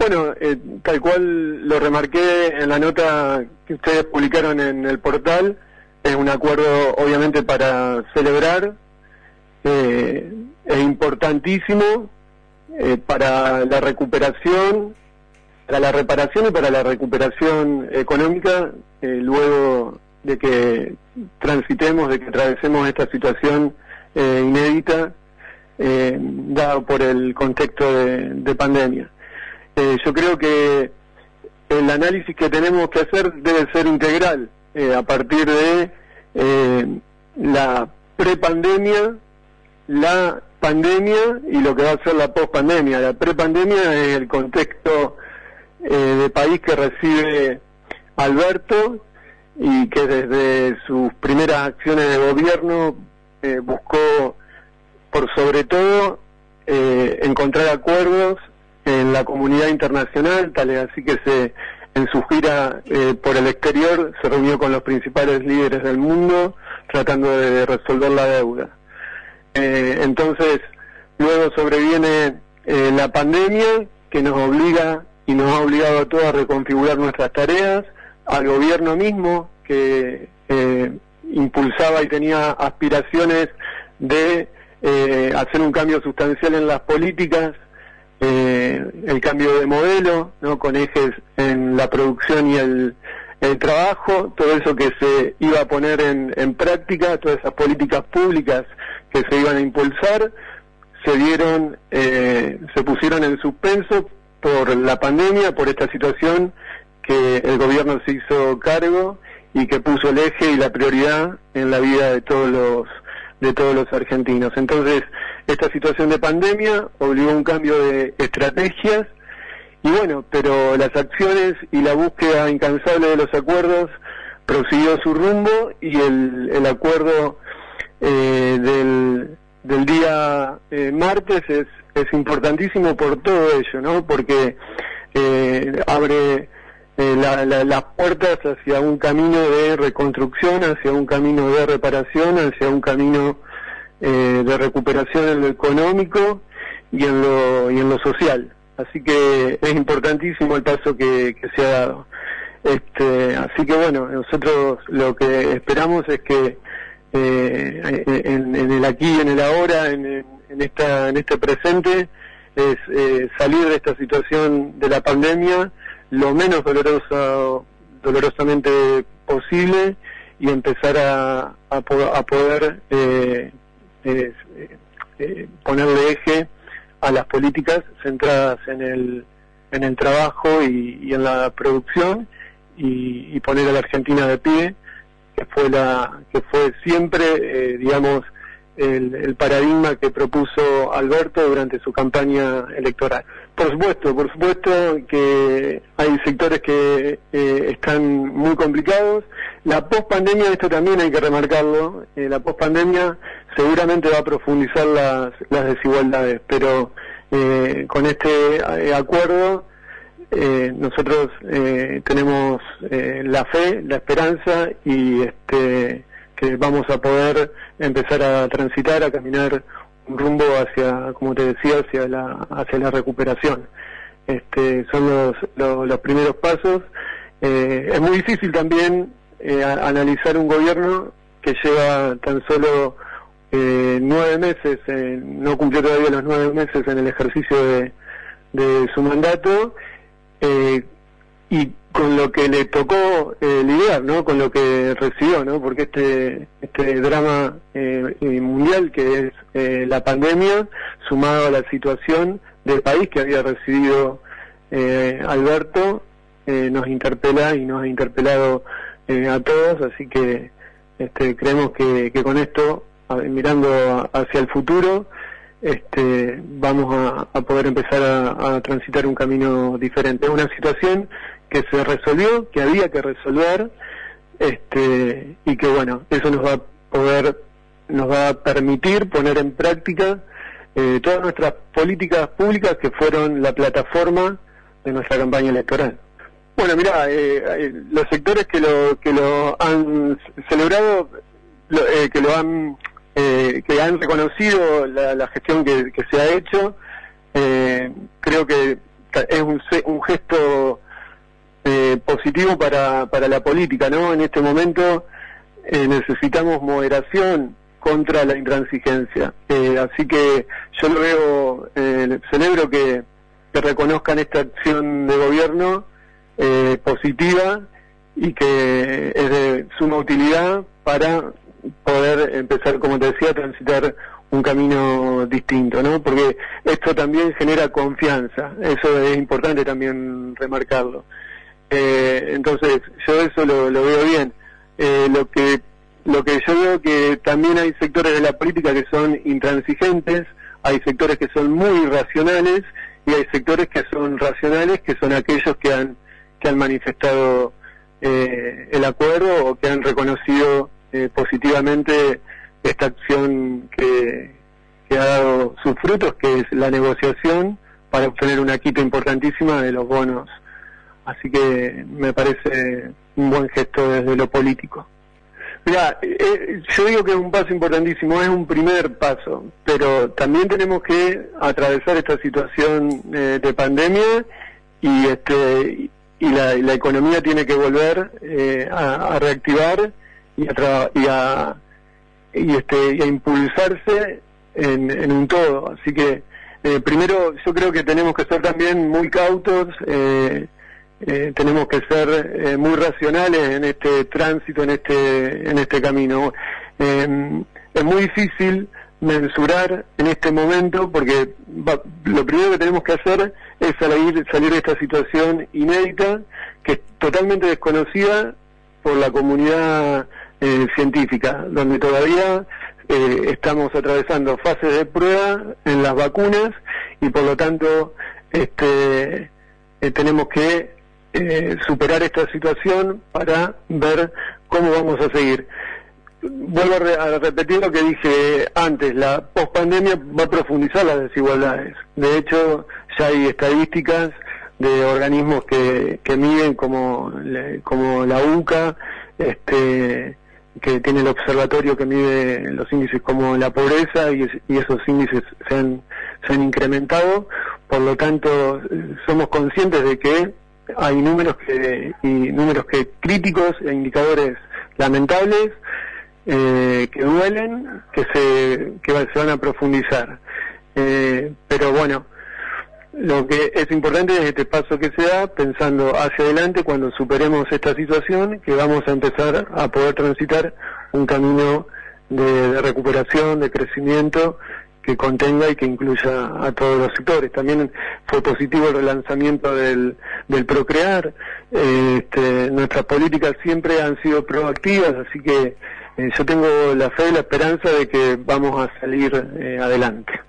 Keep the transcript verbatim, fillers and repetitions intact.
bueno, eh, tal cual lo remarqué en la nota que ustedes publicaron en el portal, es un acuerdo obviamente para celebrar, eh, es importantísimo eh, para la recuperación, para la reparación y para la recuperación económica, eh, luego de que transitemos, de que atravesemos esta situación eh, inédita, eh, dado por el contexto de, de pandemia. Eh, yo creo que el análisis que tenemos que hacer debe ser integral, eh, a partir de eh, la prepandemia, la pandemia y lo que va a ser la pospandemia. La prepandemia es el contexto eh, de país que recibe Alberto y que desde sus primeras acciones de gobierno eh, buscó, por sobre todo, eh, encontrar acuerdos en la comunidad internacional, tal es así que se en su gira eh, por el exterior se reunió con los principales líderes del mundo tratando de resolver la deuda. Eh, entonces, luego sobreviene eh, la pandemia que nos obliga y nos ha obligado a todos a reconfigurar nuestras tareas, al gobierno mismo que eh, impulsaba y tenía aspiraciones de eh, hacer un cambio sustancial en las políticas, eh, el cambio de modelo, ¿no?, con ejes en la producción y el, el trabajo, todo eso que se iba a poner en, en práctica, todas esas políticas públicas que se iban a impulsar, se dieron, eh, se pusieron en suspenso por la pandemia, por esta situación que el gobierno se hizo cargo y que puso el eje y la prioridad en la vida de todos los de todos los argentinos. Entonces, esta situación de pandemia obligó a un cambio de estrategias y bueno, pero las acciones y la búsqueda incansable de los acuerdos prosiguió su rumbo y el, el acuerdo eh, del, del día eh, martes es, es importantísimo por todo ello, ¿no? Porque eh, abre eh, la, la, las puertas hacia un camino de reconstrucción, hacia un camino de reparación, hacia un camino eh, de recuperación en lo económico y en lo, y en lo social. Así que es importantísimo el paso que, que se ha dado. Este, así que bueno, nosotros lo que esperamos es que eh, en, en el aquí y en el ahora, en, en, esta, en este presente, es eh, salir de esta situación de la pandemia lo menos dolorosa, dolorosamente posible y empezar a, a, a poder eh, eh, eh, ponerle eje a las políticas centradas en el en el trabajo y, y en la producción y, y poner a la Argentina de pie, que fue la que fue siempre eh, digamos el, el paradigma que propuso Alberto durante su campaña electoral. Por supuesto, por supuesto que hay sectores que eh, están muy complicados. La pospandemia, esto también hay que remarcarlo, eh, la pospandemia seguramente va a profundizar las, las desigualdades, pero eh, con este eh, acuerdo eh, nosotros eh, tenemos eh, la fe, la esperanza y este que vamos a poder empezar a transitar, a caminar un rumbo hacia, como te decía, hacia la hacia la recuperación. Este, son los, los, los primeros pasos. Eh, es muy difícil también eh, a, analizar un gobierno que lleva tan solo eh, nueve meses, eh, no cumplió todavía los nueve meses en el ejercicio de, de su mandato, eh, y con lo que le tocó eh, lidiar, ¿no? Con lo que recibió, ¿no? Porque este este drama eh, mundial que es eh, la pandemia, sumado a la situación del país que había recibido eh, Alberto, eh, nos interpela y nos ha interpelado eh, a todos, así que este, creemos que, que con esto, a, mirando hacia el futuro, este, vamos a, a poder empezar a, a transitar un camino diferente. Es una situación que se resolvió, que había que resolver, este, y que bueno, eso nos va a poder, nos va a permitir poner en práctica eh, todas nuestras políticas públicas que fueron la plataforma de nuestra campaña electoral. Bueno, mira, eh, eh, los sectores que lo que lo han celebrado, lo, eh, que lo han eh, que han reconocido la, la gestión que, que se ha hecho, eh, creo que es un, un gesto eh, positivo para, para la política, ¿no? En este momento eh, necesitamos moderación contra la intransigencia. Eh, así que yo lo veo, eh, celebro que, que reconozcan esta acción de gobierno eh, positiva y que es de suma utilidad para poder empezar, como te decía, a transitar un camino distinto, ¿no? Porque esto también genera confianza, eso es importante también remarcarlo. Eh, entonces, yo eso lo, lo veo bien. Eh, lo que lo que yo veo que también hay sectores de la política que son intransigentes, hay sectores que son muy irracionales y hay sectores que son racionales, que son aquellos que han que han manifestado eh, el acuerdo o que han reconocido eh, positivamente esta acción que, que ha dado sus frutos, que es la negociación para obtener una quita importantísima de los bonos. Así que me parece un buen gesto desde lo político. Mira, eh, yo digo que es un paso importantísimo, es un primer paso, pero también tenemos que atravesar esta situación eh, de pandemia y este y la, y la economía tiene que volver eh, a, a reactivar y a, tra y a y este y a impulsarse en, en un todo. Así que eh, primero yo creo que tenemos que ser también muy cautos, eh, eh, tenemos que ser eh, muy racionales en este tránsito, en este en este camino. Eh, es muy difícil mensurar en este momento porque va, lo primero que tenemos que hacer es salir, salir de esta situación inédita que es totalmente desconocida por la comunidad eh, científica, donde todavía eh, estamos atravesando fases de prueba en las vacunas y por lo tanto este eh, tenemos que eh, superar esta situación para ver cómo vamos a seguir. Vuelvo a, re a repetir lo que dije antes, la pospandemia va a profundizar las desigualdades. De hecho, ya hay estadísticas de organismos que, que miden como, como la U C A, este, que tiene el observatorio que mide los índices como la pobreza y, y esos índices se han, se han incrementado. Por lo tanto, somos conscientes de que hay números que, y números que críticos e indicadores lamentables, Eh, que duelen, que se que se van a profundizar. Eh, pero bueno, lo que es importante es este paso que se da, pensando hacia adelante cuando superemos esta situación, que vamos a empezar a poder transitar un camino de, de recuperación, de crecimiento, que contenga y que incluya a todos los sectores. También fue positivo el relanzamiento del, del Procrear. Eh, este, nuestras políticas siempre han sido proactivas, así que yo tengo la fe y la esperanza de que vamos a salir eh, adelante.